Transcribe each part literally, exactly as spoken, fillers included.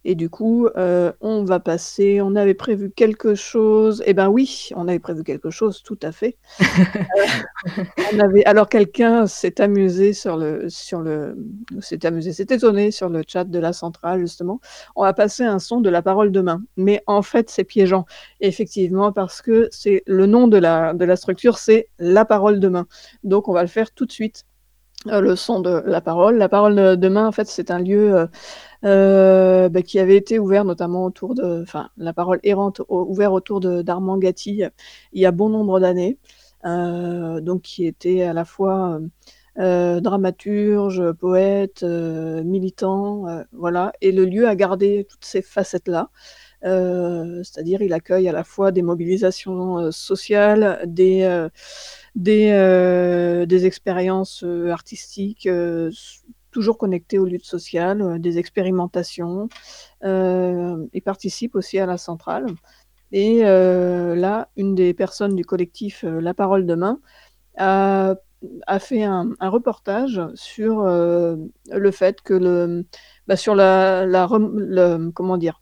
et du coup, heu, on va passer on avait prévu quelque chose et ben, oui, on avait prévu quelque chose, tout à fait. Heu, on avait alors quelqu'un s'est amusé sur le sur le, mmh, s'est amusé, s'est étonné sur le chat de la centrale justement. On va passer un son de La Parole Demain, mais en fait, c'est piégeant. Effectivement, parce que c'est le nom de la de la structure, c'est La Parole Demain. Donc on va le faire tout de suite, heu, le son de La Parole. La Parole, heu, Demain, en fait, c'est un lieu, heu heu, bah, qui avait été ouvert notamment autour de enfin, La Parole Errante, au ouvert autour de d'Armand Gatti, heu, il y a bon nombre d'années. Heu, donc qui était à la fois, hem, heu, dramaturge, poète, heu, militant, heu, voilà et le lieu a gardé toutes ces facettes-là. Heu, c'est-à-dire il accueille à la fois des mobilisations, heu, sociales, des, heu, des, heu, des expériences, heu, artistiques, heu, s toujours connectées aux luttes sociales, heu, des expérimentations. Heu, il participe aussi à la centrale et heu, là, une des personnes du collectif, heu, La Parole Demain a a fait un un reportage sur, heu, le fait que le bah, sur la la rem le comment dire?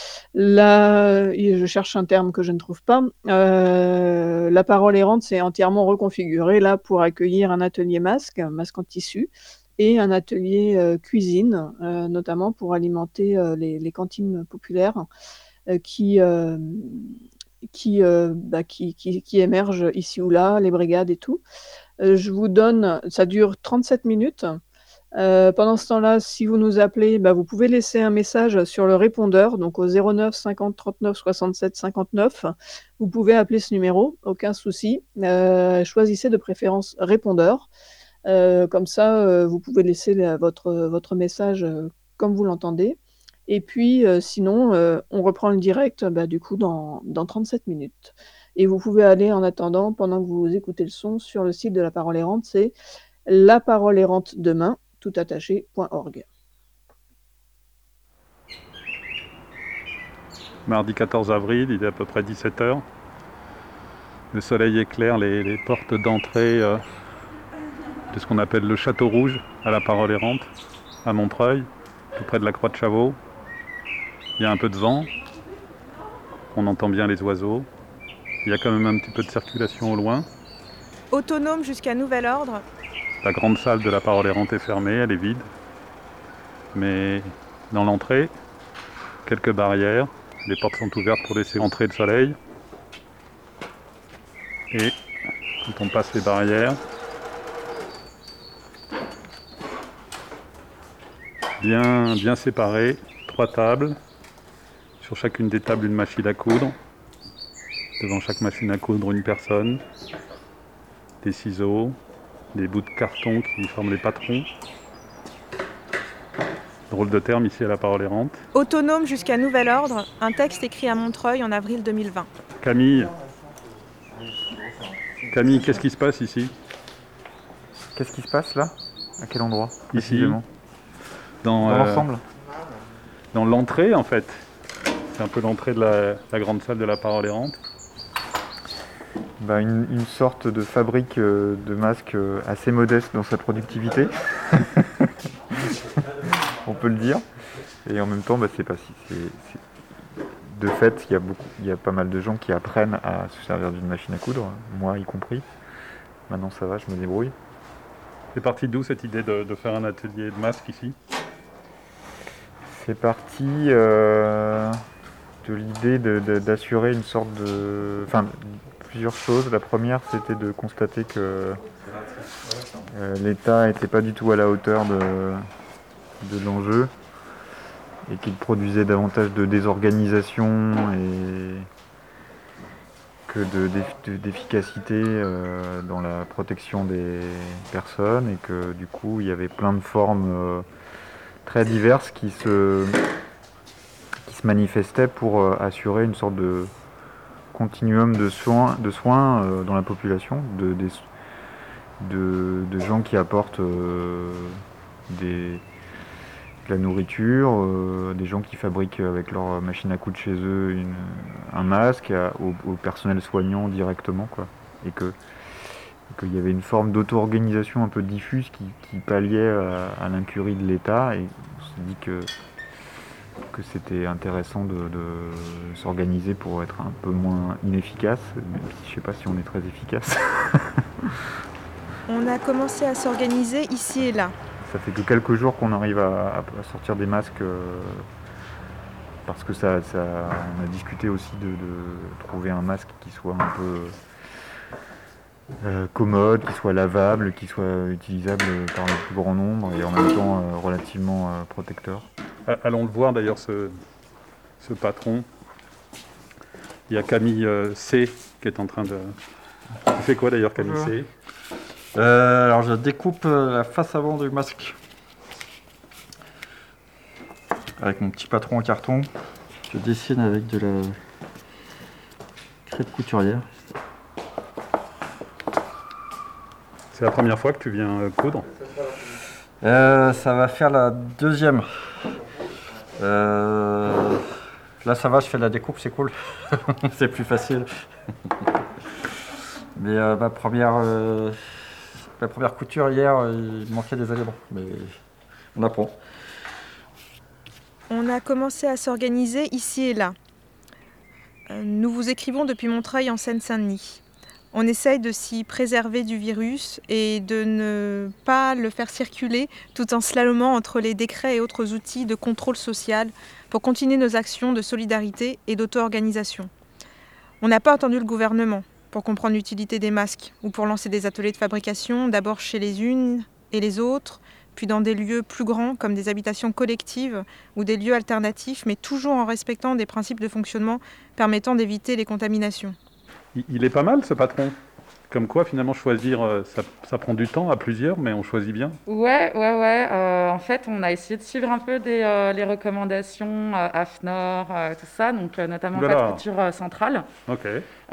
La et je cherche un terme que je ne trouve pas. Heu, La Parole Errante s'est entièrement reconfigurée là pour accueillir un atelier masque, masque en tissu et un atelier, heu, cuisine, heu, notamment pour alimenter, heu, les les cantines populaires, heu, qui, hem, qui, heu, bah, qui qui qui émergent ici ou là, les brigades et tout. Heu, je vous donne ça dure trente-sept minutes. Heu, pendant ce temps-là, si vous nous appelez, bah, vous pouvez laisser un message sur le répondeur, donc au zéro neuf cinquante trente-neuf soixante-sept cinquante-neuf. Vous pouvez appeler ce numéro, aucun souci. Heu, choisissez de préférence répondeur. Heu, comme ça, heu, vous pouvez laisser la votre, votre message, heu, comme vous l'entendez et puis, heu, sinon, heu, on reprend le direct, bah, du coup dans dans trente-sept minutes et vous pouvez aller en attendant, pendant que vous écoutez le son, sur le site de La Parole Errante, c'est la parole errante demain, tout attaché, point org. Mardi quatorze avril, il est à peu près dix-sept heures. Le soleil éclaire les, les portes d'entrée euh, de ce qu'on appelle le Château Rouge, à La Parole Errante, à Montreuil, tout près de la Croix de Chavaux. Il y a un peu de vent, on entend bien les oiseaux. Il y a quand même un petit peu de circulation au loin. Autonome jusqu'à nouvel ordre. La grande salle de La Parole Errante est fermée, elle est vide. Mais dans l'entrée, quelques barrières. Les portes sont ouvertes pour laisser entrer le soleil. Et quand on passe les barrières, bien, bien séparées, trois tables. Sur chacune des tables, une machine à coudre. Devant chaque machine à coudre, une personne. Des ciseaux, des bouts de carton qui forment les patrons. Drôle de terme ici à La Parole Errante. Autonome jusqu'à nouvel ordre, un texte écrit à Montreuil en avril deux mille vingt. Camille, Camille, qu'est-ce qui se passe ici? Qu'est-ce qui se passe là? À quel endroit Ici, précisément? dans, Dans euh, l'ensemble? dans l'entrée en fait. C'est un peu l'entrée de la, la grande salle de La Parole Errante. Bah, une, une sorte de fabrique euh, de masques euh, assez modeste dans sa productivité. On peut le dire. Et en même temps, bah, c'est pas si. c'est- c'est- De fait, il y, a beaucoup, il y a pas mal de gens qui apprennent à se servir d'une machine à coudre, moi y compris. Maintenant ça va, je me débrouille. C'est parti d'où cette idée de, de faire un atelier de masque ici? C'est parti euh, de l'idée de- de- d'assurer une sorte de... Enfin, plusieurs choses. La première, c'était de constater que euh, l'État n'était pas du tout à la hauteur de, de l'enjeu et qu'il produisait davantage de désorganisation et que de, de- d'efficacité euh, dans la protection des personnes et que du coup il y avait plein de formes euh, très diverses qui se, qui se manifestaient pour euh, assurer une sorte de continuum de soins, de soins euh, dans la population, de, des- de, de gens qui apportent euh, des, de la nourriture, euh, des gens qui fabriquent avec leur machine à coudre chez eux une, un masque, à- au, au personnel soignant directement, quoi. Et que qu'il y avait une forme d'auto-organisation un peu diffuse qui, qui palliait à, à l'incurie de l'État, et on s'est dit que, que que c'était intéressant de, de s'organiser pour être un peu moins inefficace, même si je ne sais pas si on est très efficace. On a commencé à s'organiser ici et là. Ça fait que quelques jours qu'on arrive à, à sortir des masques euh, parce que ça, ça, on a discuté aussi de, de trouver un masque qui soit un peu euh, commode, qui soit lavable, qui soit utilisable par le plus grand nombre et en même temps euh, relativement euh, protecteur. Allons le voir d'ailleurs, ce, ce patron. Il y a Camille euh, C qui est en train de... Tu fais quoi d'ailleurs, Camille Bonjour. C? Euh, alors je découpe euh, la face avant du masque avec mon petit patron en carton. Je dessine avec de la craie de couturière. C'est la première fois que tu viens euh, coudre? Euh, ça va faire la deuxième. Euh, là ça va, je fais de la découpe, c'est cool. C'est plus facile. Mais euh, ma première... Euh, La première couture hier, il manquait des éléments, mais on apprend. On a commencé à s'organiser ici et là. Euh, Nous vous écrivons depuis Montreuil en Seine-Saint-Denis. On essaye de s'y préserver du virus et de ne pas le faire circuler tout en slalomant entre les décrets et autres outils de contrôle social pour continuer nos actions de solidarité et d'auto-organisation. On n'a pas entendu le gouvernement pour comprendre l'utilité des masques ou pour lancer des ateliers de fabrication, d'abord chez les unes et les autres, puis dans des lieux plus grands comme des habitations collectives ou des lieux alternatifs, mais toujours en respectant des principes de fonctionnement permettant d'éviter les contaminations. Il, il est pas mal ce patron. Comme quoi finalement choisir, euh, ça, ça prend du temps à plusieurs, mais on choisit bien. Ouais, ouais, ouais. Euh, en fait, on a essayé de suivre un peu des, euh, les recommandations euh, AFNOR, euh, tout ça, donc euh, notamment Oulala. pas de couture euh, centrale. Ok.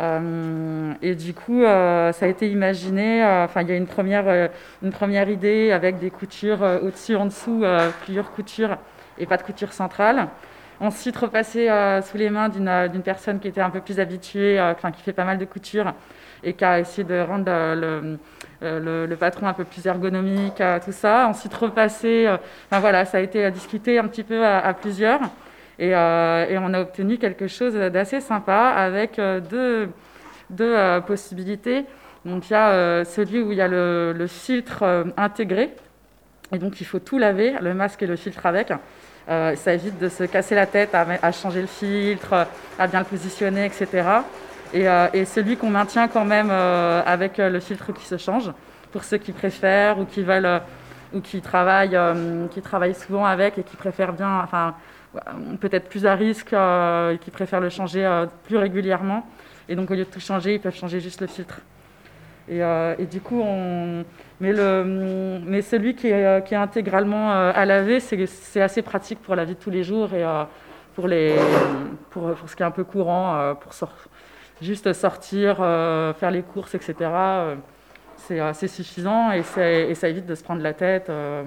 Euh, et du coup, euh, ça a été imaginé. Enfin, il y a une première, euh, une première idée avec des coutures euh, au-dessus, en dessous, euh, plusieurs coutures et pas de couture centrale. Ensuite, repassé euh, sous les mains d'une, d'une personne qui était un peu plus habituée, euh, enfin, qui fait pas mal de couture et qui a essayé de rendre euh, le, le, le patron un peu plus ergonomique, euh, tout ça. Ensuite, repassé, euh, enfin voilà, ça a été discuté un petit peu à, à plusieurs. Et, euh, et on a obtenu quelque chose d'assez sympa avec euh, deux, deux euh, possibilités. Donc il y a euh, celui où il y a le, le filtre euh, intégré. Et donc il faut tout laver, le masque et le filtre avec. Euh, ça évite de se casser la tête à, à changer le filtre, à bien le positionner, et cetera. Et, euh, et celui qu'on maintient quand même euh, avec euh, le filtre qui se change, pour ceux qui préfèrent ou qui veulent euh, ou qui travaillent, euh, qui travaillent souvent avec et qui préfèrent bien, enfin peut-être plus à risque euh, et qui préfèrent le changer euh, plus régulièrement. Et donc au lieu de tout changer, ils peuvent changer juste le filtre. Et, euh, et du coup, on... mais, le... mais celui qui est, qui est intégralement euh, à laver, c'est, c'est assez pratique pour la vie de tous les jours et euh, pour, les... pour, pour ce qui est un peu courant, euh, pour sor... juste sortir, euh, faire les courses, et cetera. Euh, c'est assez suffisant et, c'est... et ça évite de se prendre la tête. Euh...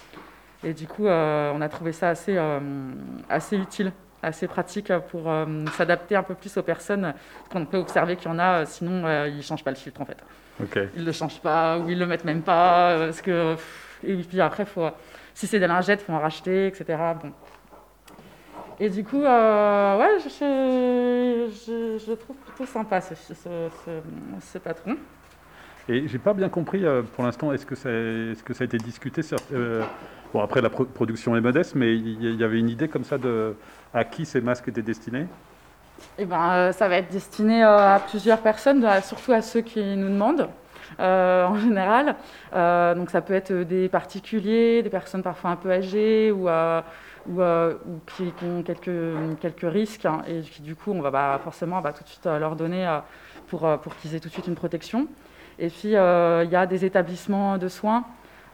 Et du coup, euh, on a trouvé ça assez, euh, assez utile, assez pratique pour euh, s'adapter un peu plus aux personnes. On peut observer qu'il y en a, sinon euh, ils ne changent pas le filtre en fait. Okay. Ils ne le changent pas ou ils ne le mettent même pas. Parce que, et puis après, faut, si c'est des lingettes, il faut en racheter, et cetera. Bon. Et du coup, euh, ouais, je, je, je trouve plutôt sympa ce, ce, ce, ce patron. Et j'ai pas bien compris euh, pour l'instant, est-ce que, ça, est-ce que ça a été discuté sur, euh, bon, après la pro- production est modeste, mais il y, y avait une idée comme ça de à qui ces masques étaient destinés? Eh ben, euh, ça va être destiné euh, à plusieurs personnes, surtout à ceux qui nous demandent euh, en général. Euh, donc ça peut être des particuliers, des personnes parfois un peu âgées ou, euh, ou, euh, ou qui, qui ont quelques, quelques risques hein, et qui du coup on va bah, forcément on va tout de suite euh, leur donner euh, pour, euh, pour qu'ils aient tout de suite une protection. Et puis il euh, y a des établissements de soins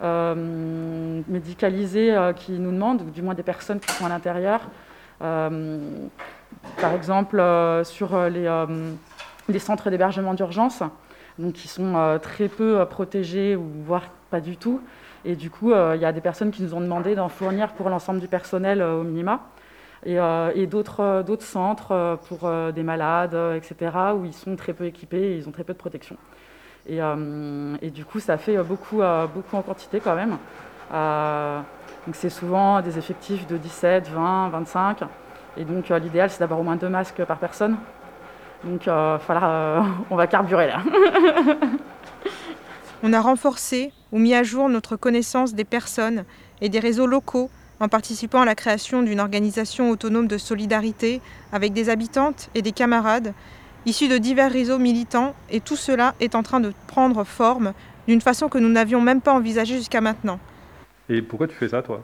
euh, médicalisés euh, qui nous demandent, ou du moins des personnes qui sont à l'intérieur. Euh, par exemple, euh, sur les, euh, les centres d'hébergement d'urgence, donc qui sont euh, très peu euh, protégés, ou voire pas du tout. Et du coup, il euh, y a des personnes qui nous ont demandé d'en fournir pour l'ensemble du personnel euh, au minima. Et, euh, et d'autres, euh, d'autres centres euh, pour euh, des malades, euh, et cetera, où ils sont très peu équipés et ils ont très peu de protection. Et, euh, et du coup, ça fait beaucoup, euh, beaucoup en quantité quand même. Euh, donc c'est souvent des effectifs de dix-sept, vingt, vingt-cinq. Et donc euh, l'idéal, c'est d'avoir au moins deux masques par personne. Donc euh, voilà, euh, on va carburer là. On a renforcé ou mis à jour notre connaissance des personnes et des réseaux locaux en participant à la création d'une organisation autonome de solidarité avec des habitantes et des camarades issus de divers réseaux militants, et tout cela est en train de prendre forme d'une façon que nous n'avions même pas envisagée jusqu'à maintenant. Et pourquoi tu fais ça, toi ?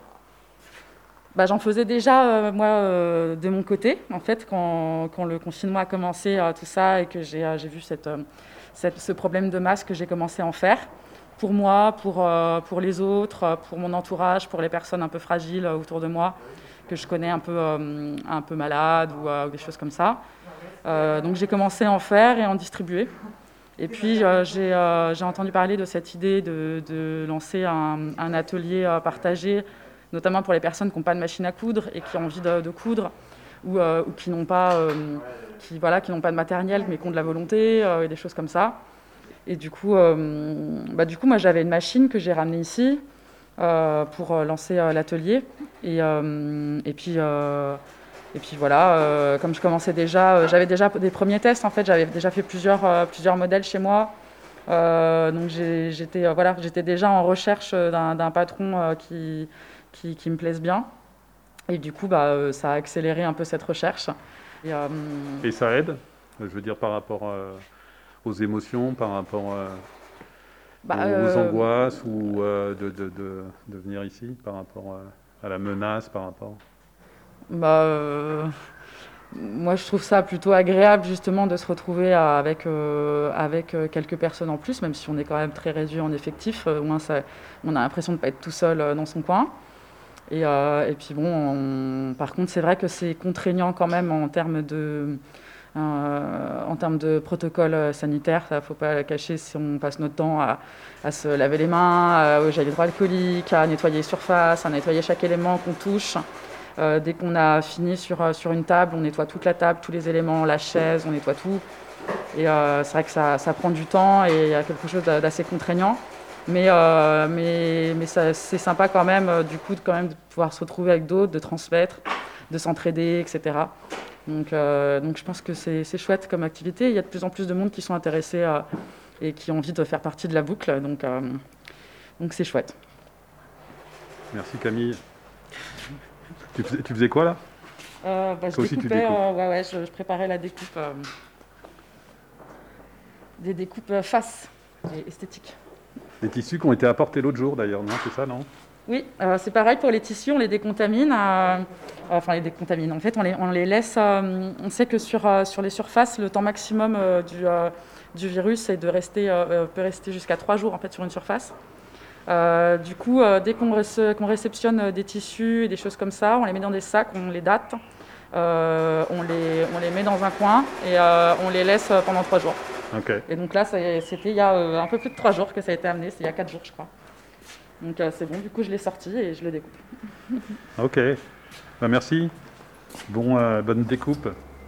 Bah, j'en faisais déjà, euh, moi, euh, de mon côté, en fait, quand, quand le confinement a commencé, euh, tout ça, et que j'ai, euh, j'ai vu cette, euh, cette, ce problème de masque, j'ai commencé à en faire. Pour moi, pour, euh, pour les autres, pour mon entourage, pour les personnes un peu fragiles euh, autour de moi, que je connais un peu, euh, un peu malades ou, euh, ou des choses comme ça. Euh, donc j'ai commencé à en faire et à en distribuer. Et puis euh, j'ai, euh, j'ai entendu parler de cette idée de, de lancer un, un atelier euh, partagé, notamment pour les personnes qui n'ont pas de machine à coudre et qui ont envie de, de coudre, ou, euh, ou qui n'ont pas, euh, qui, voilà, qui n'ont pas de matériel mais qui ont de la volonté, euh, et des choses comme ça. Et du coup, euh, bah, du coup moi j'avais une machine que j'ai ramenée ici euh, pour lancer euh, l'atelier. Et, euh, et puis... Euh, Et puis voilà, euh, comme je commençais déjà, euh, j'avais déjà des premiers tests en fait, j'avais déjà fait plusieurs, euh, plusieurs modèles chez moi. Euh, donc j'ai, j'étais, euh, voilà, j'étais déjà en recherche d'un, d'un patron euh, qui, qui, qui me plaise bien. Et du coup, bah, euh, ça a accéléré un peu cette recherche. Et, euh, Et ça aide, je veux dire, par rapport euh, aux émotions, par rapport euh, bah, aux, euh, aux angoisses, ou euh, de, de, de, de venir ici, par rapport euh, à la menace, par rapport... Bah, euh, moi, je trouve ça plutôt agréable justement de se retrouver avec, euh, avec quelques personnes en plus, même si on est quand même très réduit en effectif. Au moins, ça, on a l'impression de ne pas être tout seul dans son coin. Et, euh, et puis bon, on, par contre, c'est vrai que c'est contraignant quand même en termes de, euh, en termes de protocole sanitaire. Il ne faut pas le cacher, si on passe notre temps à, à se laver les mains, au gel hydroalcoolique, à nettoyer les surfaces, à nettoyer chaque élément qu'on touche. Euh, dès qu'on a fini sur, sur une table, on nettoie toute la table, tous les éléments, la chaise, on nettoie tout. Et euh, c'est vrai que ça, ça prend du temps et il y a quelque chose d'assez contraignant. Mais, euh, mais, mais ça, c'est sympa quand même, euh, du coup, de, quand même, de pouvoir se retrouver avec d'autres, de transmettre, de s'entraider, et cetera. Donc, euh, donc je pense que c'est, c'est chouette comme activité. Il y a de plus en plus de monde qui sont intéressés euh, et qui ont envie de faire partie de la boucle. Donc, euh, donc c'est chouette. Merci Camille. Tu faisais, tu faisais quoi là euh, bah, Je Toi aussi, découpais, tu découpes. euh, ouais, ouais, je, je préparais la découpe, euh, des découpes euh, face et esthétiques. Les tissus qui ont été apportés l'autre jour d'ailleurs, non ? C'est ça, non ? Oui, euh, c'est pareil pour les tissus, on les décontamine, euh, enfin les décontamine, en fait on les, on les laisse, euh, on sait que sur, euh, sur les surfaces, le temps maximum euh, du, euh, du virus est de rester, euh, peut rester jusqu'à trois jours en fait, sur une surface. Euh, du coup, euh, dès qu'on, réce- qu'on réceptionne des tissus et des choses comme ça, on les met dans des sacs, on les date, euh, on, les, on les met dans un coin et euh, on les laisse pendant trois jours. Okay. Et donc là, ça, c'était il y a euh, un peu plus de trois jours que ça a été amené, c'est il y a quatre jours je crois. Donc euh, c'est bon, du coup je l'ai sorti et je le découpe. Ok, bah, merci. Bon, euh, bonne découpe.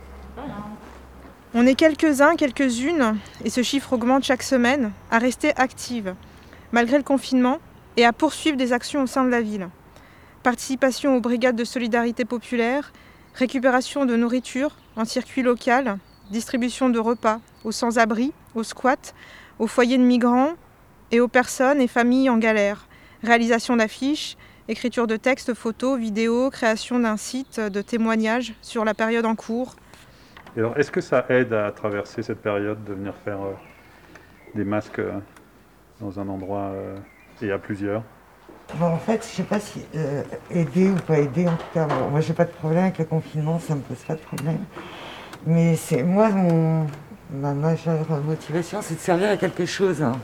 On est quelques-uns, quelques-unes, et ce chiffre augmente chaque semaine, à rester actives, malgré le confinement, et à poursuivre des actions au sein de la ville. Participation aux brigades de solidarité populaire, récupération de nourriture en circuit local, distribution de repas aux sans-abri, aux squats, aux foyers de migrants et aux personnes et familles en galère, réalisation d'affiches, écriture de textes, photos, vidéos, création d'un site de témoignages sur la période en cours. Et alors, est-ce que ça aide à traverser cette période de venir faire euh, des masques euh, dans un endroit euh, et à plusieurs ? Bon, en fait, je sais pas si euh, aider ou pas aider, en tout cas, bon, moi j'ai pas de problème avec le confinement, ça me pose pas de problème. Mais c'est moi, mon, ma majeure motivation, c'est de servir à quelque chose. Hein.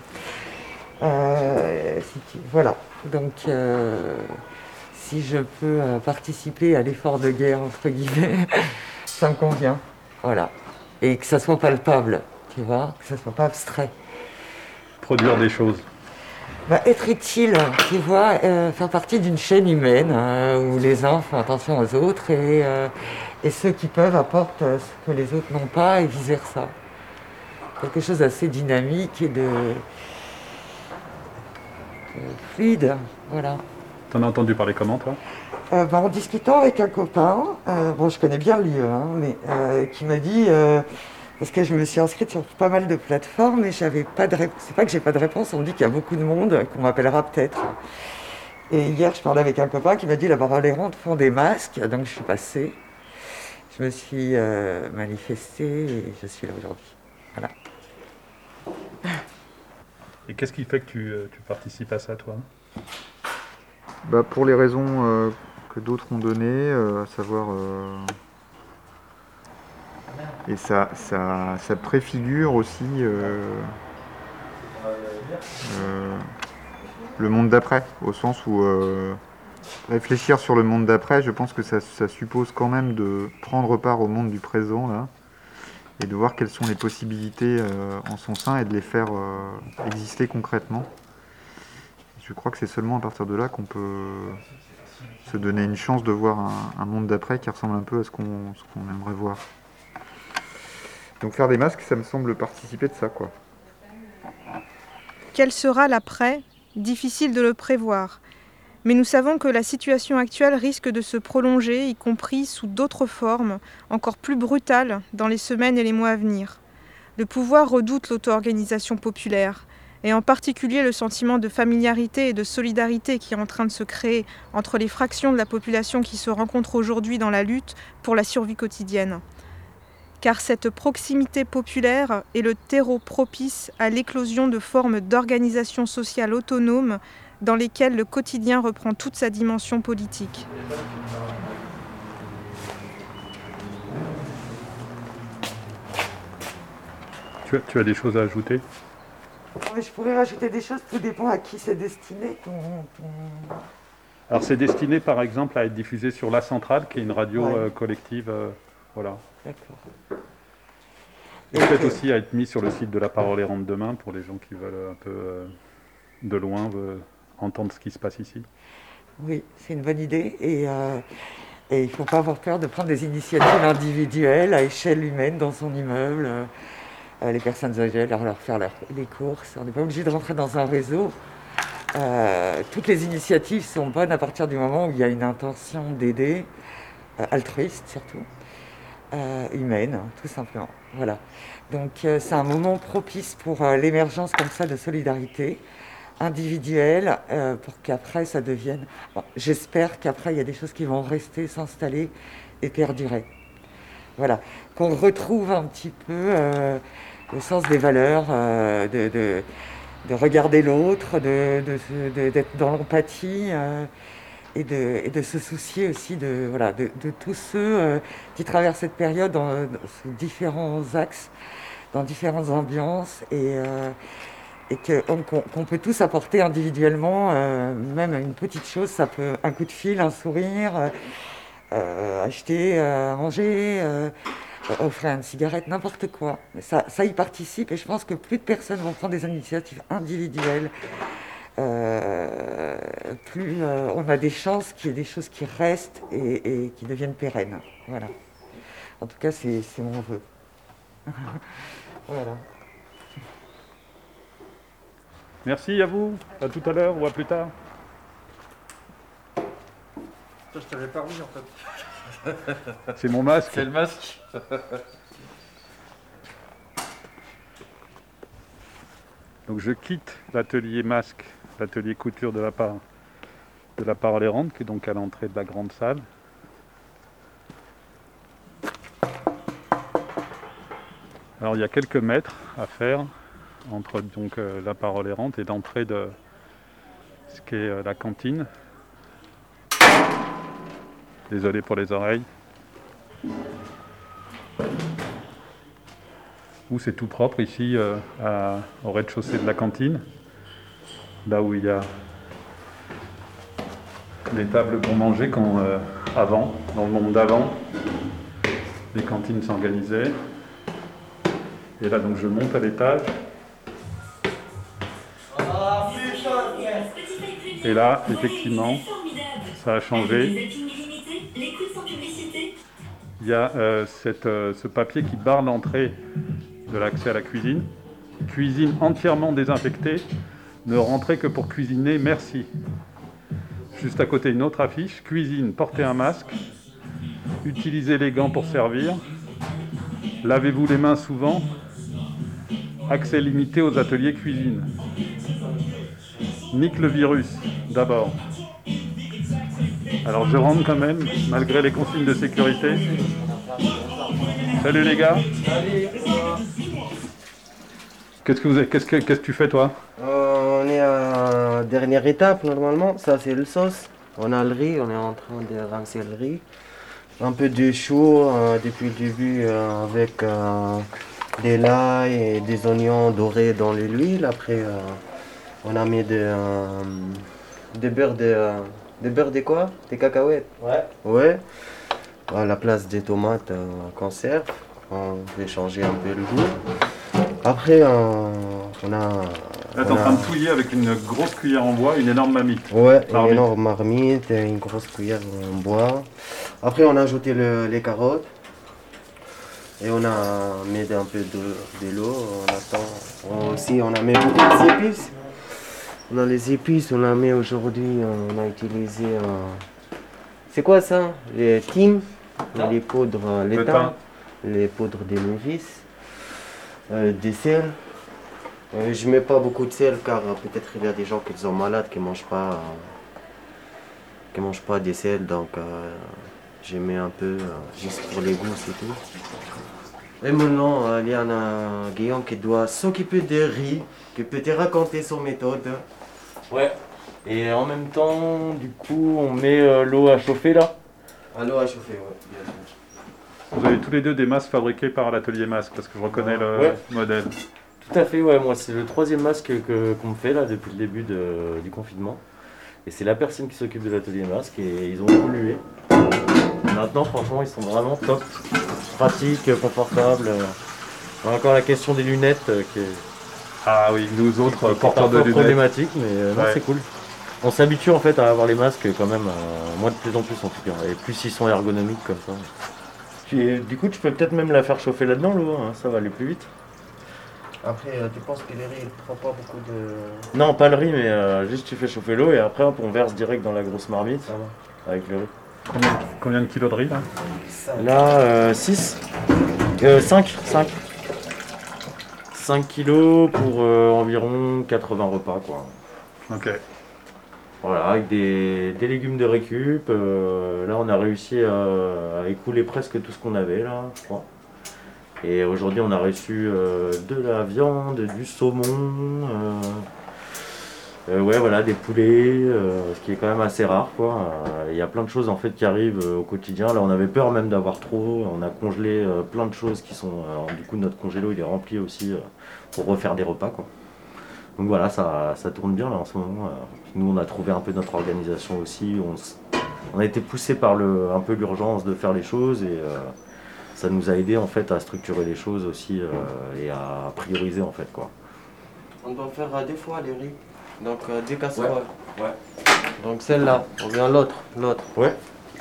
Euh, si tu, voilà, donc euh, si je peux euh, participer à l'effort de guerre, entre guillemets, ça me convient, voilà. Et que ça soit palpable, tu vois, que ça soit pas abstrait. Produire des choses. Bah, être utile, tu vois, euh, faire partie d'une chaîne humaine euh, où les uns font attention aux autres et, euh, et ceux qui peuvent apportent euh, ce que les autres n'ont pas et vice-versa. Quelque chose d'assez dynamique et de, de fluide, voilà. T'en as entendu parler comment, toi? Euh, bah, en discutant avec un copain, euh, bon, je connais bien le lieu, hein, mais euh, qui m'a dit, euh, parce que je me suis inscrite sur pas mal de plateformes et j'avais pas de réponse. C'est pas que j'ai pas de réponse, on me dit qu'il y a beaucoup de monde, qu'on m'appellera peut-être. Et hier, je parlais avec un copain qui m'a dit, la parole errante font des masques, donc je suis passée. Je me suis euh, manifestée et je suis là aujourd'hui. Voilà. Et qu'est-ce qui fait que tu, euh, tu participes à ça, toi? Bah, pour les raisons euh, que d'autres ont données, euh, à savoir... euh, et ça, ça, ça préfigure aussi euh, euh, le monde d'après, au sens où euh, réfléchir sur le monde d'après, je pense que ça, ça suppose quand même de prendre part au monde du présent, là, et de voir quelles sont les possibilités euh, en son sein et de les faire euh, exister concrètement. Je crois que c'est seulement à partir de là qu'on peut se donner une chance de voir un, un monde d'après qui ressemble un peu à ce qu'on, ce qu'on aimerait voir. Donc faire des masques, ça me semble participer de ça, quoi. Quel sera l'après? Difficile de le prévoir. Mais nous savons que la situation actuelle risque de se prolonger, y compris sous d'autres formes, encore plus brutales, dans les semaines et les mois à venir. Le pouvoir redoute l'auto-organisation populaire, et en particulier le sentiment de familiarité et de solidarité qui est en train de se créer entre les fractions de la population qui se rencontrent aujourd'hui dans la lutte pour la survie quotidienne. Car cette proximité populaire est le terreau propice à l'éclosion de formes d'organisation sociale autonome dans lesquelles le quotidien reprend toute sa dimension politique. Tu as, tu as des choses à ajouter? Mais je pourrais rajouter des choses, tout dépend à qui c'est destiné. Ton, ton... Alors c'est destiné par exemple à être diffusé sur La Centrale, qui est une radio Ouais. euh, collective. euh, voilà. D'accord. Et peut-être aussi à être mis sur le site de La Parole errante demain pour les gens qui veulent un peu euh, de loin euh, entendre ce qui se passe ici. Oui, c'est une bonne idée et, euh, et il ne faut pas avoir peur de prendre des initiatives individuelles à échelle humaine dans son immeuble. Euh, les personnes âgées, leur, leur faire leur, les courses, on n'est pas obligé de rentrer dans un réseau. Euh, toutes les initiatives sont bonnes à partir du moment où il y a une intention d'aider, euh, altruiste surtout, euh, humaine, tout simplement. Voilà. Donc euh, c'est un moment propice pour euh, l'émergence comme ça de solidarité individuelle euh, pour qu'après ça devienne... Bon, j'espère qu'après il y a des choses qui vont rester, s'installer et perdurer. Voilà. Qu'on retrouve un petit peu euh, le sens des valeurs, euh, de, de, de regarder l'autre, de, de, de, d'être dans l'empathie euh, et, de, et de se soucier aussi de, voilà, de, de tous ceux euh, qui traversent cette période dans, dans, sous différents axes, dans différentes ambiances et, euh, et que, qu'on, qu'on peut tous apporter individuellement, euh, même une petite chose, ça peut un coup de fil, un sourire, euh, euh, acheter euh, à manger, euh, offrir une cigarette, n'importe quoi. Mais ça, ça y participe et je pense que plus de personnes vont prendre des initiatives individuelles, euh, plus euh, on a des chances qu'il y ait des choses qui restent et, et qui deviennent pérennes. Voilà. En tout cas, c'est, c'est mon vœu. Voilà. Merci à vous, à tout à l'heure ou à plus tard. Je t'avais pas remis en fait. C'est mon masque. C'est le masque. Donc je quitte l'atelier masque, l'atelier couture de la, part, de la Parole errante, qui est donc à l'entrée de la grande salle. Alors il y a quelques mètres à faire entre donc, euh, la Parole errante et l'entrée de ce qu'est euh, la cantine. Désolé pour les oreilles. Où c'est tout propre ici, euh, à, au rez-de-chaussée de la cantine, là où il y a les tables pour manger quand, euh, avant, dans le monde d'avant, les cantines s'organisaient. Et là donc je monte à l'étage. Et là, effectivement, ça a changé. Il y a euh, cette, euh, ce papier qui barre l'entrée de l'accès à la cuisine. Cuisine entièrement désinfectée. Ne rentrez que pour cuisiner, merci. juste à côté une autre affiche, cuisine, portez un masque, utilisez les gants pour servir, lavez-vous les mains souvent, accès limité aux ateliers cuisine. Nique le virus, d'abord. Alors je rentre quand même, malgré les consignes de sécurité. Salut les gars. Qu'est-ce que vous avez, qu'est-ce que, qu'est-ce que tu fais toi? Euh, on est à la dernière étape normalement, ça c'est le sauce. On a le riz, on est en train de rincer le riz. Un peu de chou euh, depuis le début euh, avec euh, des l'ail et des oignons dorés dans l'huile. Après euh, on a mis de, euh, des beurre de, euh, des beurre de quoi? Des cacahuètes. Ouais. Ouais. À la place des tomates euh, conserve. On va changer un peu le goût. Après, euh, on a... Là, t'es en train de touiller avec une grosse cuillère en bois, une énorme marmite. Ouais, une Marmite. énorme marmite, et une grosse cuillère en bois. Après, on a ajouté le- les carottes. Et on a mis un peu de, de l'eau. On attend. On- aussi, on a mis beaucoup d'épices. On a les épices, on a mis aujourd'hui, on a utilisé... euh, c'est quoi ça? Les thym, les poudres, euh, les Le thym, thym. les poudres d'épices. Euh, des sel. Euh, je mets pas beaucoup de sel car euh, peut-être il y a des gens qui sont malades qui mangent pas euh, qui mangent pas des sel, donc euh, je mets un peu euh, juste pour les goûts, c'est tout. Et maintenant euh, il y en a Guillaume qui doit s'occuper des riz, qui peut te raconter son méthode. Ouais. Et en même temps, du coup, on met euh, l'eau à chauffer là. À l'eau à chauffer, ouais, bien sûr. Vous avez tous les deux des masques fabriqués par l'atelier masque, parce que je reconnais le Ouais. modèle. Tout à fait, ouais. Moi, c'est le troisième masque que, qu'on me fait là depuis le début de- du confinement. Et c'est la personne qui s'occupe de l'atelier masque et ils ont évolué. Maintenant, franchement, ils sont vraiment top. Pratiques, confortables. On a encore la question des lunettes euh, qui est, Ah oui, nous autres, qui est porteurs de parfois lunettes. problématique, mais euh, non, Ouais. c'est cool. On s'habitue en fait à avoir les masques quand même, euh, moi de plus en plus en tout cas. Et plus ils sont ergonomiques comme ça. Tu- du coup, tu peux peut-être même la faire chauffer là-dedans, l'eau, hein, ça va aller plus vite. Après, euh, tu penses que les riz, il prend pas beaucoup de... Non, pas le riz, mais euh, juste tu fais chauffer l'eau et après hop, on verse direct dans la grosse marmite Ça va. avec le riz. Combien, combien de kilos de riz là? Là, euh, six, euh, cinq, cinq. cinq kilos pour euh, environ quatre-vingts repas, quoi. Ok. Voilà, avec des, des légumes de récup. euh, là, on a réussi à, à écouler presque tout ce qu'on avait, là, je crois. Et aujourd'hui, on a reçu euh, de la viande, du saumon, euh, euh, ouais, voilà, des poulets, euh, ce qui est quand même assez rare, quoi. Euh, Il y a plein de choses en fait qui arrivent euh, au quotidien. Là, on avait peur même d'avoir trop. On a congelé euh, plein de choses qui sont. Alors, du coup, notre congélo, il est rempli aussi euh, pour refaire des repas, quoi. Donc voilà, ça, ça tourne bien là en ce moment. Euh, Nous, on a trouvé un peu notre organisation aussi. On, s- on a été poussé par le, un peu l'urgence de faire les choses et euh, ça nous a aidé en fait à structurer les choses aussi euh, et à prioriser en fait, quoi. On doit faire euh, deux fois les riz. Donc euh, deux casseroles. Ouais. Donc celle-là, on vient l'autre, l'autre. Ouais.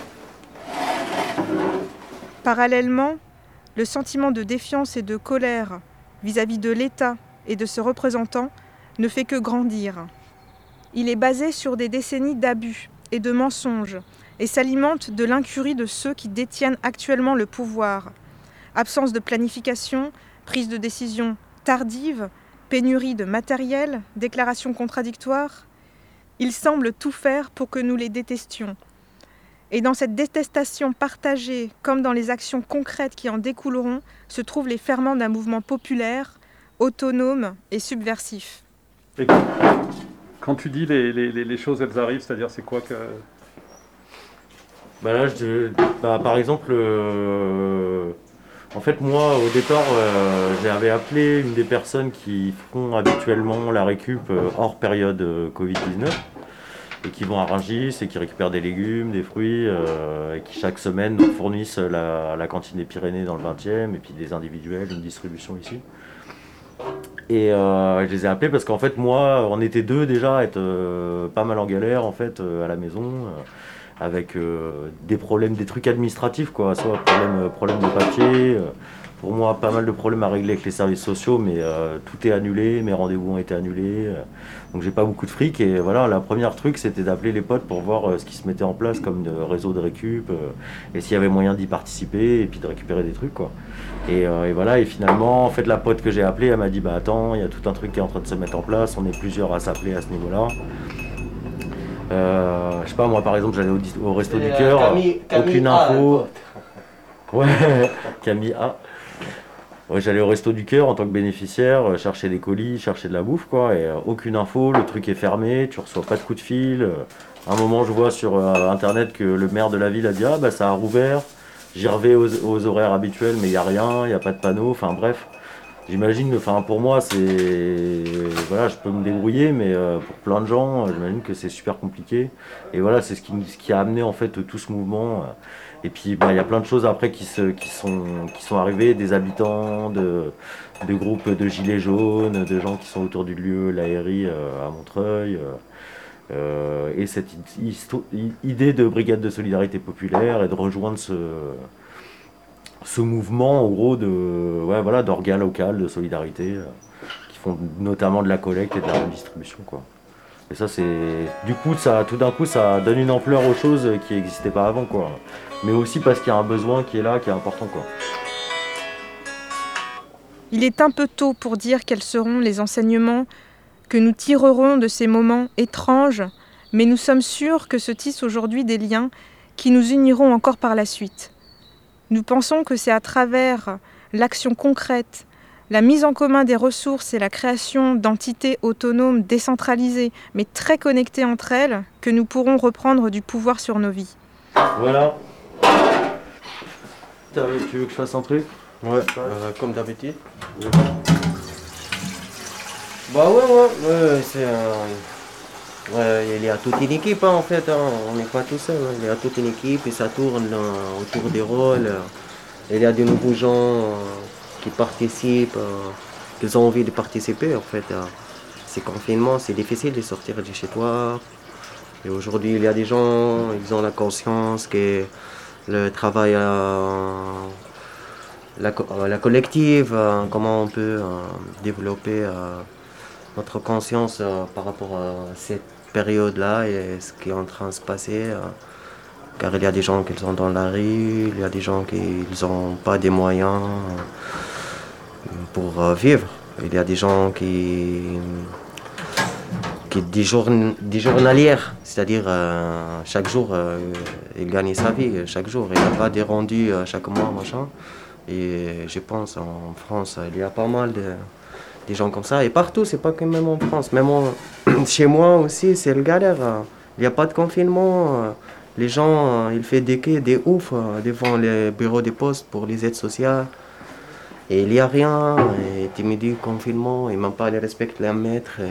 Parallèlement, le sentiment de défiance et de colère vis-à-vis de l'État et de ses représentants ne fait que grandir. Il est basé sur des décennies d'abus et de mensonges et s'alimente de l'incurie de ceux qui détiennent actuellement le pouvoir. Absence de planification, prise de décision tardive, pénurie de matériel, déclarations contradictoires. Ils semblent tout faire pour que nous les détestions. Et dans cette détestation partagée, comme dans les actions concrètes qui en découleront, se trouvent les ferments d'un mouvement populaire, autonome et subversif. Et quand tu dis les, les, les- les choses, elles arrivent, c'est-à-dire c'est quoi que... Bah là, je, bah, par exemple, euh, en fait, moi, au départ, euh, j'avais appelé une des personnes qui font habituellement la récup euh, hors période euh, covid dix-neuf et qui vont à Rungis et qui récupèrent des légumes, des fruits euh, et qui chaque semaine nous fournissent la, la cantine des Pyrénées dans le vingtième et puis des individuels, une distribution ici. Et euh, je les ai appelés parce qu'en fait, moi, on était deux déjà à être euh, pas mal en galère en fait euh, à la maison. euh, avec euh, des problèmes, des trucs administratifs, quoi, soit problème, problème de papier, euh, pour moi pas mal de problèmes à régler avec les services sociaux, mais euh, tout est annulé, mes rendez-vous ont été annulés, euh, donc j'ai pas beaucoup de fric. Et voilà, la première truc c'était d'appeler les potes pour voir euh, ce qui se mettait en place comme de réseau de récup, euh, et s'il y avait moyen d'y participer et puis de récupérer des trucs quoi. Et, euh, et voilà, et finalement en fait la pote que j'ai appelée, elle m'a dit bah attends, il y a tout un truc qui est en train de se mettre en place, on est plusieurs à s'appeler à ce niveau-là. Euh, je sais pas, moi par exemple j'allais au, au resto du cœur, Camille, Camille aucune A, info. Ouais, Camille A. Ouais, j'allais au resto du cœur en tant que bénéficiaire, euh, chercher des colis, chercher de la bouffe quoi, et euh, aucune info, le truc est fermé, tu reçois pas de coup de fil. Euh, à un moment je vois sur euh, internet que le maire de la ville a dit ah bah ça a rouvert, j'y revais aux, aux horaires habituels mais il n'y a rien, il n'y a pas de panneau, enfin bref. J'imagine, enfin pour moi c'est, voilà, je peux me débrouiller, mais euh, pour plein de gens, euh, j'imagine que c'est super compliqué. Et voilà, c'est ce qui, ce qui a amené en fait tout ce mouvement. Et puis bah, il y a plein de choses après qui, se, qui, sont, qui sont arrivées, des habitants, de, de groupes de gilets jaunes, de gens qui sont autour du lieu, l'A R I euh, à Montreuil. Euh, euh, et cette histo- idée de brigade de solidarité populaire et de rejoindre ce... ce mouvement en gros de ouais, voilà, d'orgas locaux de solidarité euh, qui font notamment de la collecte et de la redistribution quoi. Et ça c'est du coup ça tout d'un coup ça donne une ampleur aux choses qui n'existaient pas avant quoi. Mais aussi parce qu'il y a un besoin qui est là, qui est important quoi. Il est un peu tôt pour dire quels seront les enseignements que nous tirerons de ces moments étranges, mais nous sommes sûrs que se tissent aujourd'hui des liens qui nous uniront encore par la suite. Nous pensons que c'est à travers l'action concrète, la mise en commun des ressources et la création d'entités autonomes décentralisées, mais très connectées entre elles, que nous pourrons reprendre du pouvoir sur nos vies. Voilà. Tu veux que je fasse un truc? Ouais, euh, comme d'habitude. Bah ouais, ouais, ouais c'est un... Ouais, il y a toute une équipe hein, en fait, hein. On n'est pas tout seul, hein. Il y a toute une équipe et ça tourne euh, autour des rôles. Euh. Il y a de nouveaux gens euh, qui participent, euh, qui ont envie de participer en fait. Euh. Ces confinements, c'est difficile de sortir de chez toi. Et aujourd'hui, il y a des gens, ils ont la conscience que le travail, euh, la, la collective, euh, comment on peut euh, développer euh, notre conscience euh, par rapport à cette période-là et ce qui est en train de se passer. Euh, car il y a des gens qui sont dans la rue, il y a des gens qui n'ont pas des moyens euh, pour euh, vivre. Il y a des gens qui, qui des, journ des journalières, c'est-à-dire euh, chaque jour, euh, ils gagnent sa vie, chaque jour. Il n'y a pas des rendus euh, chaque mois, machin. Et je pense en France, il y a pas mal de... des gens comme ça, et partout, c'est pas que même en France, même en... chez moi aussi, c'est le galère. Il n'y a pas de confinement, les gens, ils font des quais, des ouf devant les bureaux de poste pour les aides sociales, et il n'y a rien, et tu me dis confinement, et même pas ils respectent les mètres,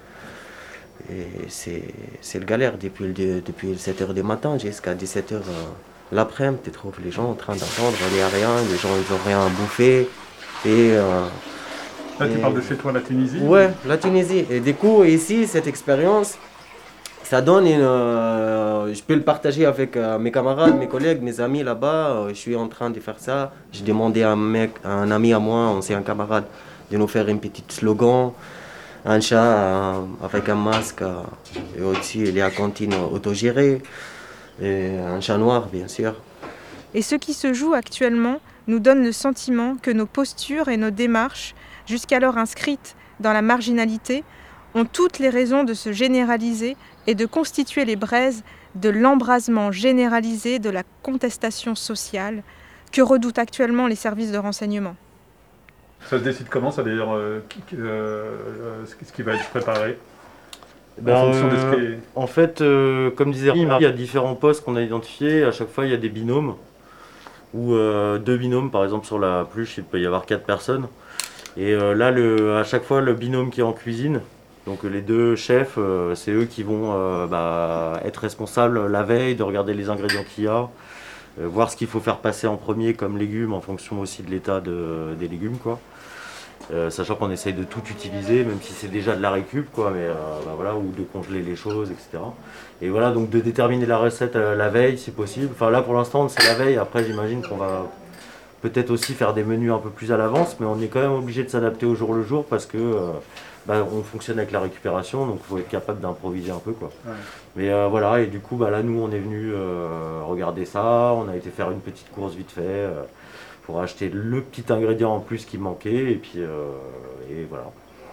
et, et c'est le galère depuis, le, depuis sept heures du matin jusqu'à dix-sept heures l'après-midi, tu trouves les gens en train d'attendre, il n'y a rien, les gens ils n'ont rien à bouffer, et... Euh, Là, tu et... parles de chez toi, la Tunisie? Ouais, la Tunisie. Et du coup, ici, cette expérience, ça donne une... Euh, je peux le partager avec euh, mes camarades, mes collègues, mes amis là-bas. Euh, je suis en train de faire ça. J'ai demandé à un mec, à un ami à moi, ancien camarade, de nous faire une petite slogan. Un chat euh, avec un masque. Euh, et aussi, il y a une cantine autogérée. Et un chat noir, bien sûr. Et ce qui se joue actuellement nous donne le sentiment que nos postures et nos démarches, jusqu'alors inscrites dans la marginalité, ont toutes les raisons de se généraliser et de constituer les braises de l'embrasement généralisé de la contestation sociale que redoutent actuellement les services de renseignement. Ça se décide comment, ça d'ailleurs, euh, euh, ce qui va être préparé ben, en fonction de ce qui euh, est... En fait, euh, comme disait Rémi, il y a différents postes qu'on a identifiés. À chaque fois, il y a des binômes. Ou euh, deux binômes, par exemple, sur la pluche, il peut y avoir quatre personnes. Et euh, là, le, à chaque fois, le binôme qui est en cuisine, donc les deux chefs, euh, c'est eux qui vont euh, bah, être responsables la veille de regarder les ingrédients qu'il y a, euh, voir ce qu'il faut faire passer en premier comme légumes en fonction aussi de l'état de, des légumes, quoi. Euh, sachant qu'on essaye de tout utiliser, même si c'est déjà de la récup, quoi, mais euh, bah, voilà, ou de congeler les choses, et cetera. Et voilà, donc de déterminer la recette euh, la veille si possible. Enfin là, pour l'instant, c'est la veille. Après, j'imagine qu'on va peut-être aussi faire des menus un peu plus à l'avance, mais on est quand même obligé de s'adapter au jour le jour parce que euh, bah, on fonctionne avec la récupération, donc il faut être capable d'improviser un peu, quoi. Ouais. Mais euh, voilà, et du coup, bah, là, nous, on est venu euh, regarder ça, on a été faire une petite course vite fait euh, pour acheter le petit ingrédient en plus qui manquait, et puis euh, et voilà.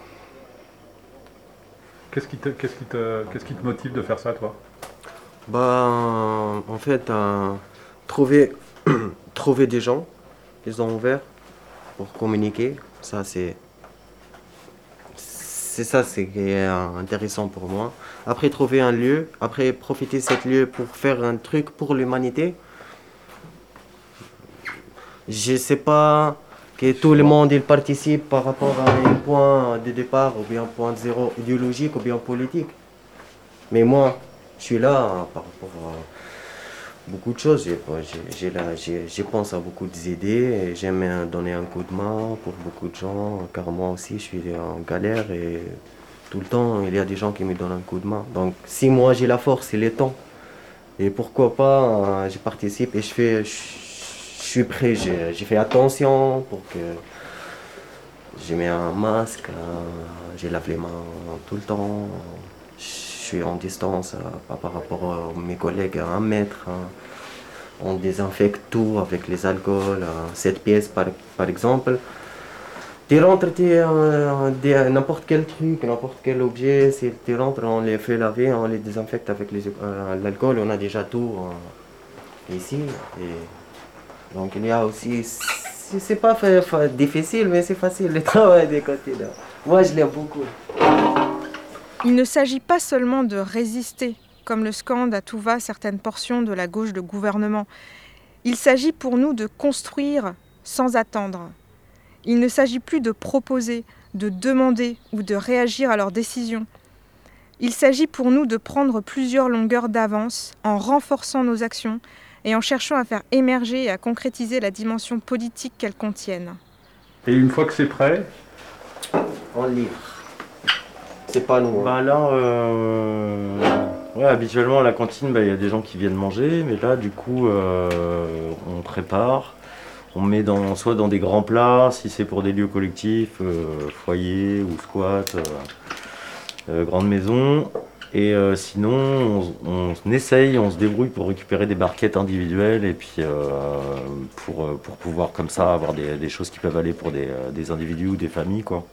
Qu'est-ce qui te, qu'est-ce qui te, qu'est-ce qui te motive de faire ça, toi? Bah, en fait, euh, trouver, trouver des gens, ils ont ouvert pour communiquer, ça c'est, c'est ça c'est qui est euh, intéressant pour moi. Après trouver un lieu, après profiter de cet lieu pour faire un truc pour l'humanité. Je sais pas que tout le monde il participe par rapport à un point de départ ou bien un point de zéro idéologique ou bien politique. Mais moi, je suis là hein, par rapport à beaucoup de choses. J'ai, j'ai, j'ai, j'ai, je pense à beaucoup d'idées et j'aime donner un coup de main pour beaucoup de gens, car moi aussi je suis en galère et tout le temps il y a des gens qui me donnent un coup de main. Donc si moi j'ai la force et le temps, et pourquoi pas, euh, je participe et je fais, je, je suis prêt, j'ai, j'ai fait attention pour que je mets un masque, euh, je lave les mains tout le temps. Je suis en distance euh, par rapport à mes collègues à un mètre. Hein. On désinfecte tout avec les alcools. Hein. Cette pièce par, par exemple, tu rentres euh, n'importe quel truc, n'importe quel objet, si tu rentres, on les fait laver, on les désinfecte avec les, euh, l'alcool, on a déjà tout euh, ici. Et donc il y a aussi, c'est, c'est pas fait, fait, difficile, mais c'est facile le travail des côtés là. Moi je l'aime beaucoup. Il ne s'agit pas seulement de résister, comme le scandent à tout va certaines portions de la gauche de gouvernement. Il s'agit pour nous de construire sans attendre. Il ne s'agit plus de proposer, de demander ou de réagir à leurs décisions. Il s'agit pour nous de prendre plusieurs longueurs d'avance en renforçant nos actions et en cherchant à faire émerger et à concrétiser la dimension politique qu'elles contiennent. Et une fois que c'est prêt, on livre. C'est pas nous. Hein. Bah là, euh, ouais, habituellement à la cantine, il bah, y a des gens qui viennent manger, mais là, du coup, euh, on prépare, on met dans, soit dans des grands plats, si c'est pour des lieux collectifs, euh, foyer ou squat, euh, euh, grande maison, et euh, sinon, on, on essaye, on se débrouille pour récupérer des barquettes individuelles et puis euh, pour, pour pouvoir comme ça avoir des, des choses qui peuvent aller pour des, des individus ou des familles, quoi.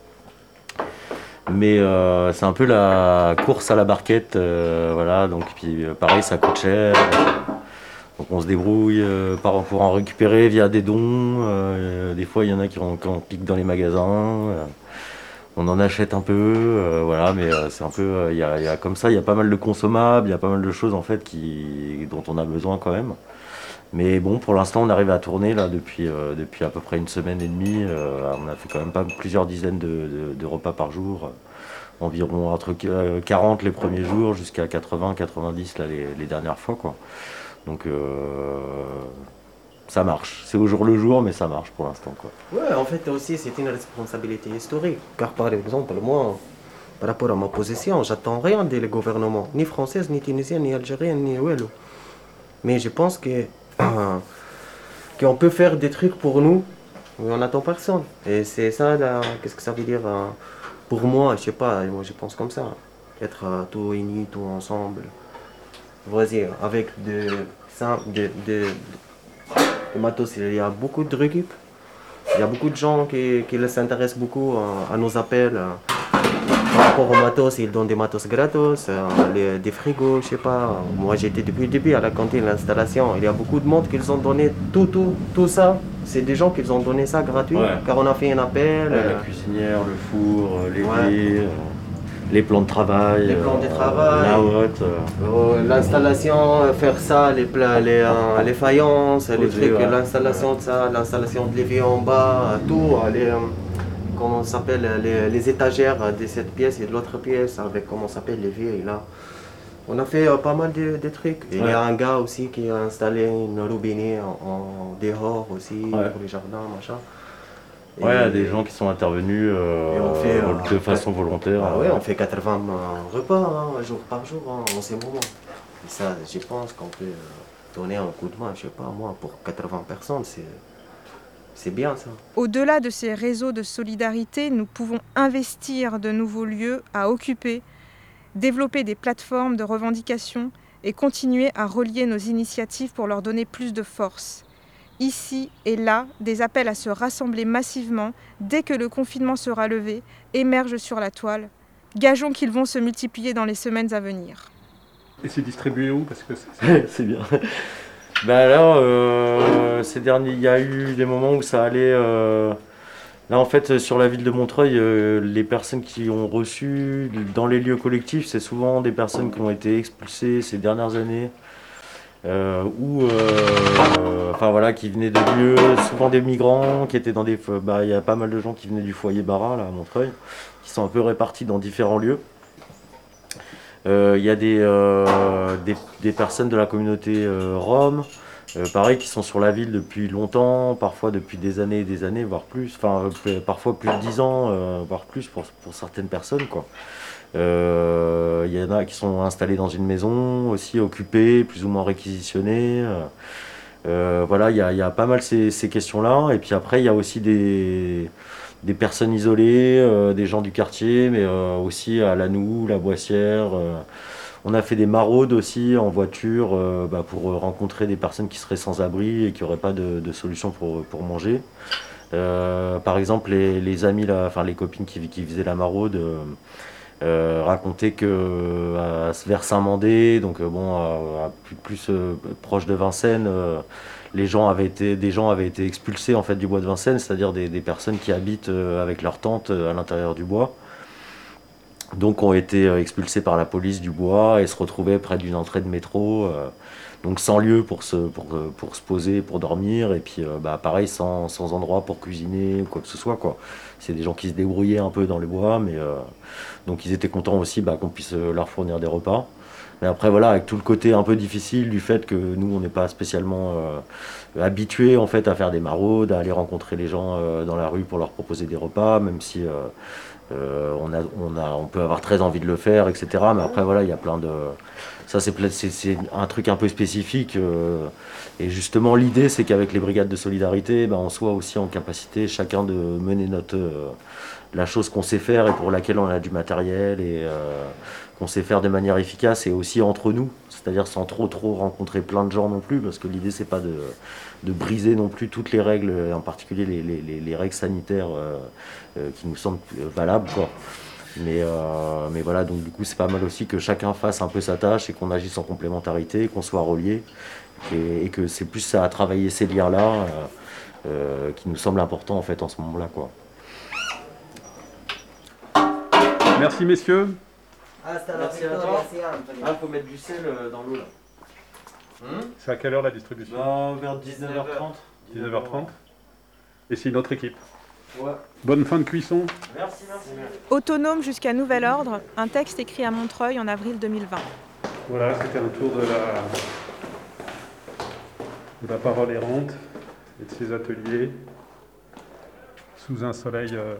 Mais euh, c'est un peu la course à la barquette, euh, voilà, donc puis euh, pareil ça coûte cher, donc on se débrouille euh, pour en récupérer via des dons, euh, des fois il y en a qui en, qui en piquent dans les magasins, euh, on en achète un peu, euh, voilà, mais euh, c'est un peu, il euh, y, y a comme ça, il y a pas mal de consommables, il y a pas mal de choses en fait qui, dont on a besoin quand même. Mais bon, pour l'instant, on arrive à tourner là depuis, euh, depuis à peu près une semaine et demie. Euh, on a fait quand même pas plusieurs dizaines de, de, de repas par jour. Euh, environ entre quarante les premiers jours jusqu'à quatre-vingts quatre-vingt-dix là, les, les dernières fois, quoi. Donc euh, ça marche. C'est au jour le jour, mais ça marche pour l'instant, quoi. Ouais, en fait aussi, c'est une responsabilité historique. Car par exemple, moi, par rapport à ma position, j'attends rien des gouvernements, ni français, ni tunisien, ni algérien, ni ouello. Mais je pense que qu'on peut faire des trucs pour nous, mais on n'attend personne. Et c'est ça, là, qu'est-ce que ça veut dire euh, pour moi, je sais pas, moi je pense comme ça. Être euh, tout unis, tout ensemble. Vas-y, avec de, de, de, de, de matos, il y a beaucoup de récup. Il y a beaucoup de gens qui, qui s'intéressent beaucoup à, à nos appels. À, Par rapport au matos, ils donnent des matos gratos, euh, les, des frigos, je sais pas. Moi j'étais depuis le début à la cantine, l'installation. Il y a beaucoup de monde qui ont donné tout, tout, tout ça. C'est des gens qui ont donné ça gratuit, ouais. Car on a fait un appel. Ouais, euh, la cuisinière, le four, les ouais. euh, les plans de travail. Les plans de travail. Euh, la haute. Euh, l'installation, euh, faire ça, les, plats, les, euh, les faïences, les trucs, ouais. L'installation de ça, l'installation de l'évier en bas, tout. Les, euh, comment ça s'appelle, les, les étagères de cette pièce et de l'autre pièce, avec comment ça s'appelle, l'évier. Là. On a fait euh, pas mal de, de trucs. Ouais. Il y a un gars aussi qui a installé une robinet en, en dehors aussi, ouais. Pour les jardins, machin. Et ouais, il y a des gens qui sont intervenus euh, et on fait, euh, de façon volontaire. Ah, euh, ouais, on fait quatre-vingts repas, hein, jour par jour, hein, en ces moments. Et ça, je pense qu'on peut donner un coup de main, je sais pas moi, pour quatre-vingts personnes, c'est... C'est bien ça. Au-delà de ces réseaux de solidarité, nous pouvons investir de nouveaux lieux à occuper, développer des plateformes de revendication et continuer à relier nos initiatives pour leur donner plus de force. Ici et là, des appels à se rassembler massivement dès que le confinement sera levé émergent sur la toile. Gageons qu'ils vont se multiplier dans les semaines à venir. Et c'est distribué où? Parce que c'est... C'est bien. Ben là, euh, ces derniers, il y a eu des moments où ça allait. Euh, là, en fait, sur la ville de Montreuil, euh, les personnes qui ont reçu dans les lieux collectifs, c'est souvent des personnes qui ont été expulsées ces dernières années, euh, ou, euh, enfin voilà, qui venaient de lieux, souvent des migrants, qui étaient dans des. Bah, il y a pas mal de gens qui venaient du foyer Bara là à Montreuil, qui sont un peu répartis dans différents lieux. Il euh, y a des, euh, des, des personnes de la communauté euh, rome, euh, pareil, qui sont sur la ville depuis longtemps, parfois depuis des années et des années, voire plus, enfin euh, parfois plus de dix ans, euh, voire plus pour, pour certaines personnes, quoi. Euh, y en a qui sont installés dans une maison, aussi occupés, plus ou moins réquisitionnés. Euh, euh, voilà, il y a, y a pas mal ces, ces questions-là. Et puis après, il y a aussi des... des personnes isolées, euh, des gens du quartier, mais euh, aussi à Lannou, la Boissière. Euh, on a fait des maraudes aussi en voiture euh, bah, pour rencontrer des personnes qui seraient sans abri et qui n'auraient pas de, de solution pour, pour manger. Euh, par exemple, les, les amis, là, enfin les copines qui, qui faisaient la maraude euh, euh, racontaient que euh, vers Saint-Mandé, donc euh, bon, à, à plus, plus euh, proche de Vincennes, euh, les gens avaient été, des gens avaient été expulsés en fait du bois de Vincennes, c'est-à-dire des, des personnes qui habitent euh, avec leur tente euh, à l'intérieur du bois. Donc ont été euh, expulsés par la police du bois et se retrouvaient près d'une entrée de métro, euh, donc sans lieu pour se, pour, pour se poser, pour dormir, et puis euh, bah, pareil, sans, sans endroit pour cuisiner ou quoi que ce soit, quoi. C'est des gens qui se débrouillaient un peu dans les bois, mais euh, donc ils étaient contents aussi bah, qu'on puisse leur fournir des repas. Mais après voilà, avec tout le côté un peu difficile du fait que nous on n'est pas spécialement euh, habitués en fait à faire des maraudes, à aller rencontrer les gens euh, dans la rue pour leur proposer des repas, même si euh, euh, on, a, on, a, on peut avoir très envie de le faire, et cetera. Mais après voilà, il y a plein de... Ça c'est, c'est, c'est un truc un peu spécifique. Euh, et justement l'idée c'est qu'avec les brigades de solidarité, ben, on soit aussi en capacité chacun de mener notre... Euh, la chose qu'on sait faire et pour laquelle on a du matériel et euh, qu'on sait faire de manière efficace et aussi entre nous, c'est-à-dire sans trop trop rencontrer plein de gens non plus, parce que l'idée c'est pas de, de briser non plus toutes les règles, en particulier les, les, les règles sanitaires euh, euh, qui nous semblent valables, quoi. Mais, euh, mais voilà, donc du coup c'est pas mal aussi que chacun fasse un peu sa tâche et qu'on agisse en complémentarité, qu'on soit reliés et, et que c'est plus ça à travailler ces liens-là euh, euh, qui nous semble important en fait en ce moment-là, quoi. Merci messieurs. Merci à toi. Ah, faut mettre du sel dans l'eau là. Hum c'est à quelle heure la distribution? Bah, vers dix-neuf heures trente. dix-neuf heures trente. Et c'est une autre équipe. Ouais. Bonne fin de cuisson. Merci, merci. Autonome jusqu'à nouvel ordre, un texte écrit à Montreuil en avril deux mille vingt. Voilà, c'était un tour de la, de la parole errante et de ses ateliers sous un soleil euh,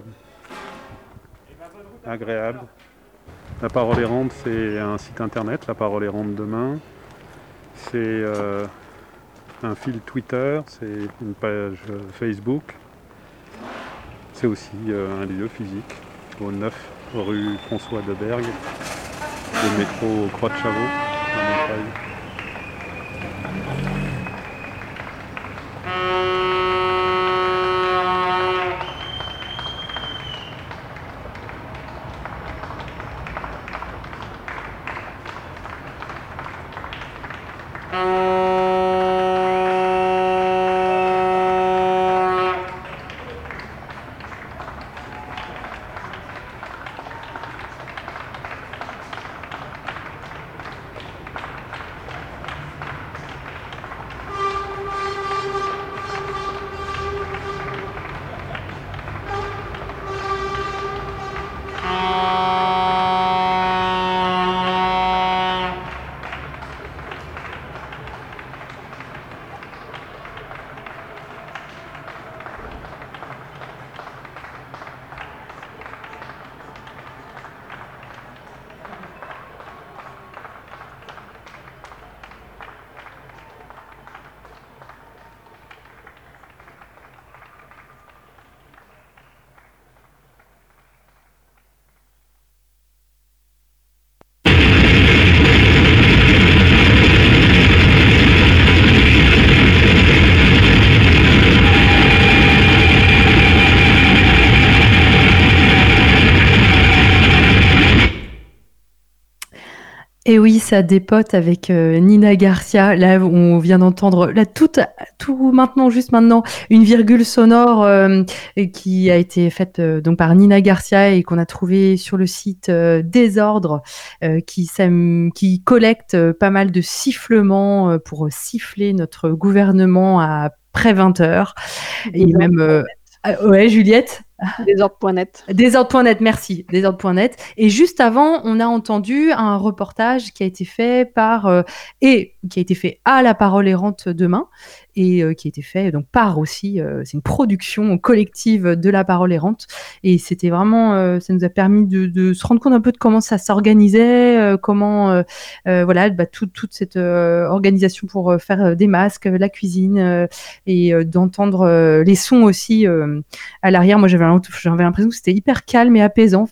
agréable. La parole errante, c'est un site internet, La Parole Errante Demain. C'est euh, un fil Twitter, c'est une page Facebook. C'est aussi euh, un lieu physique, au neuf rue François Debergue, le métro Croix de Chavaux, à Montreuil. Et oui, ça dépote avec euh, Nina Garcia. Là, on vient d'entendre là tout, tout maintenant, juste maintenant, une virgule sonore euh, qui a été faite euh, donc par Nina Garcia et qu'on a trouvé sur le site euh, Désordre, euh, qui, qui collecte euh, pas mal de sifflements euh, pour siffler notre gouvernement après vingt heures. Et même, euh, ah, ouais, Juliette. Désordre point net. Désordre point net, merci. Désordre point net. Et juste avant, on a entendu un reportage qui a été fait par euh, et qui a été fait à La Parole Errante demain et euh, qui a été fait donc par aussi. Euh, c'est une production collective de La Parole Errante et c'était vraiment, euh, ça nous a permis de, de se rendre compte un peu de comment ça s'organisait, euh, comment euh, euh, voilà, bah, tout, toute cette euh, organisation pour euh, faire euh, des masques, la cuisine euh, et euh, d'entendre euh, les sons aussi euh, à l'arrière. Moi, j'avais j'avais l'impression que c'était hyper calme et apaisant.